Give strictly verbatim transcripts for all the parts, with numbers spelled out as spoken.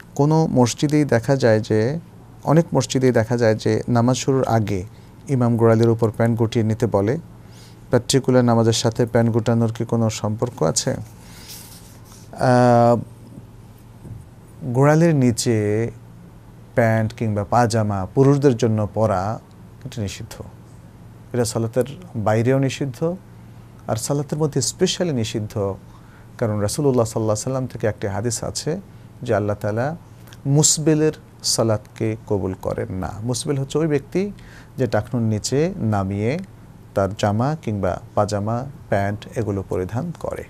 কোনো মসজিদেই দেখা যায় যে অনেক মসজিদেই দেখা যায় যে নামাজ শুরুর আগে ইমাম গোড়ালির উপর প্যান্ট গুটিয়ে নিতে বলে। পার্টিকুলার নামাজের সাথে প্যান্ট গুটানোর কি কোনো সম্পর্ক আছে? গোড়ালির নিচে প্যান্ট কিংবা পাজামা পুরুষদের জন্য পরা এটা নিষিদ্ধ। এটা সালাতের বাইরেও নিষিদ্ধ, আর সালাতের মধ্যে স্পেশালি নিষিদ্ধ। কারণ রাসূলুল্লাহ সাল্লাল্লাহু আলাইহি ওয়াসাল্লাম থেকে একটি হাদিস আছে যে আল্লাহ তাআলা মুসবিলের সালাতকে কবুল করেন না। মুসবিল হচ্ছে ওই ব্যক্তি যে টাকনুর নিচে নামিয়ে তার জামা কিংবা পাজামা প্যান্ট এগুলো পরিধান করে।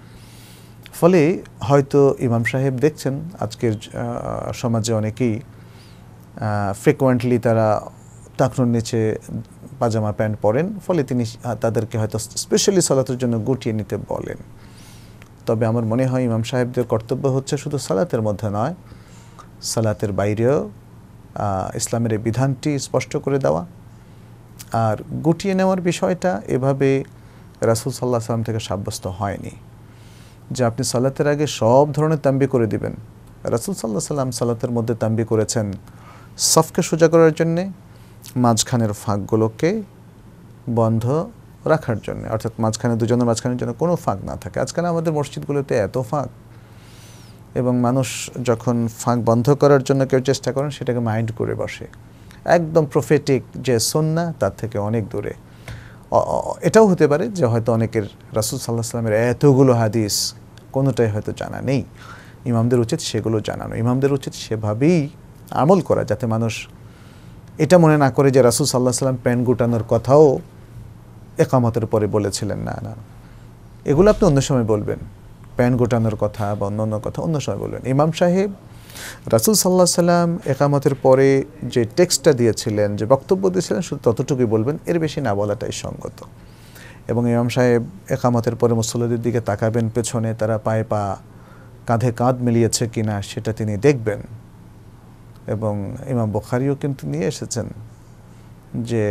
ফলে হয়তো ইমাম সাহেব দেখছেন আজকের সমাজে অনেকেই ফ্রিকোয়েন্টলি তারা টাকনুর নিচে পাজামা প্যান্ট পরেন, ফলে তিনি তাদেরকে হয়তো স্পেশালি সালাতের জন্য গুটিয়ে নিতে বলেন। তবে আমার মনে হয় ইমাম সাহেবদের কর্তব্য হচ্ছে শুধু সালাতের মধ্যে নয়, সালাতের বাইরেও ইসলামের এই বিধানটি স্পষ্ট করে দেওয়া। আর গুটিয়ে নেওয়ার বিষয়টা এভাবে রাসূল সাল্লাল্লাহু আলাইহি ওয়াসাল্লাম থেকে সাব্যস্ত হয়নি যে আপনি সালাতের আগে সব ধরনের তাম্বি করে দিবেন। রাসূল সাল্লাল্লাহু আলাইহি ওয়াসাল্লাম সালাতের মধ্যে তাম্বি করেছেন সফকে সোজা করার জন্যে, মাঝখানের ফাঁকগুলোকে বন্ধ রাখার জন্য, অর্থাৎ মাঝখানে দুজনের মাঝখানের জন্য কোনো ফাঁক না থাকে। আজকাল আমাদের মসজিদগুলোতে এত ফাঁক, এবং মানুষ যখন ফাঁক বন্ধ করার জন্য কেউ চেষ্টা করেন সেটাকে মাইন্ড করে বসে। একদম প্রফেটিক যে সুন্নাহ তার থেকে অনেক দূরে। এটাও হতে পারে যে হয়তো অনেকের রাসূল সাল্লাল্লাহু আলাইহি ওয়াসাল্লামের এতগুলো হাদিস কোনোটাই হয়তো জানা নেই। ইমামদের উচিত সেগুলো জানানো, ইমামদের উচিত সেভাবেই আমল করা যাতে মানুষ এটা মনে না করে যে রাসূল সাল্লাল্লাহু আলাইহি ওয়াসাল্লাম প্যান্ট গুটানোর কথাও ইকামতের পরে বলেছিলেন। না না, এগুলো আপনি অন্য সময় বলবেন। প্যান্ট গোটানোর কথা বা অন্য কথা অন্য সময় বলবেন। ইমাম সাহেব রাসূল সাল্লাল্লাহু আলাইহি ওয়াসাল্লাম ইকামতের পরে যে টেক্সটটা দিয়েছিলেন, যে বক্তব্য দিয়েছিলেন, শুধু ততটুকুই বলবেন, এর বেশি না বলাটাই সঙ্গত। এবং ইমাম সাহেব ইকামতের পরে মুসল্লিদের দিকে তাকাবেন, পেছনে তারা পায়ে পা কাঁধে কাঁধ মিলিয়েছে কিনা সেটা তিনি দেখবেন। এবং ইমাম বুখারীও কিন্তু নিয়ে এসেছেন যে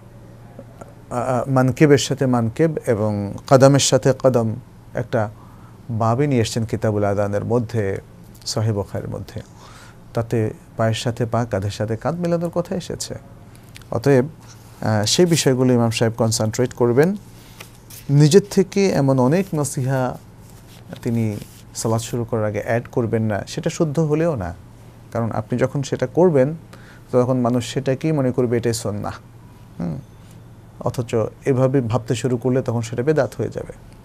মানকেবের সাথে মানকেব এবং কদমের সাথে কদম একটা বাবে নিয়ে এসছেন কিতাবুল আযানের মধ্যে, সহিহ বুখারীর মধ্যে। তাতে পায়ের সাথে পা, কাঁধের সাথে কাঁধ মেলানোর কথা এসেছে। অতএব সেই বিষয়গুলো ইমাম সাহেব কনসেন্ট্রেট করবেন। নিজের থেকে এমন অনেক নসিহা তিনি সালাত শুরু করার আগে অ্যাড করবেন না, সেটা শুদ্ধ হলেও না। কারণ আপনি যখন সেটা করবেন তখন মানুষ সেটাকেই মনে করবে এটাই সুন্নাহ। হুম অথচ এভাবে ভাবতে শুরু করলে তখন সেটা বেদাত হয়ে যাবে।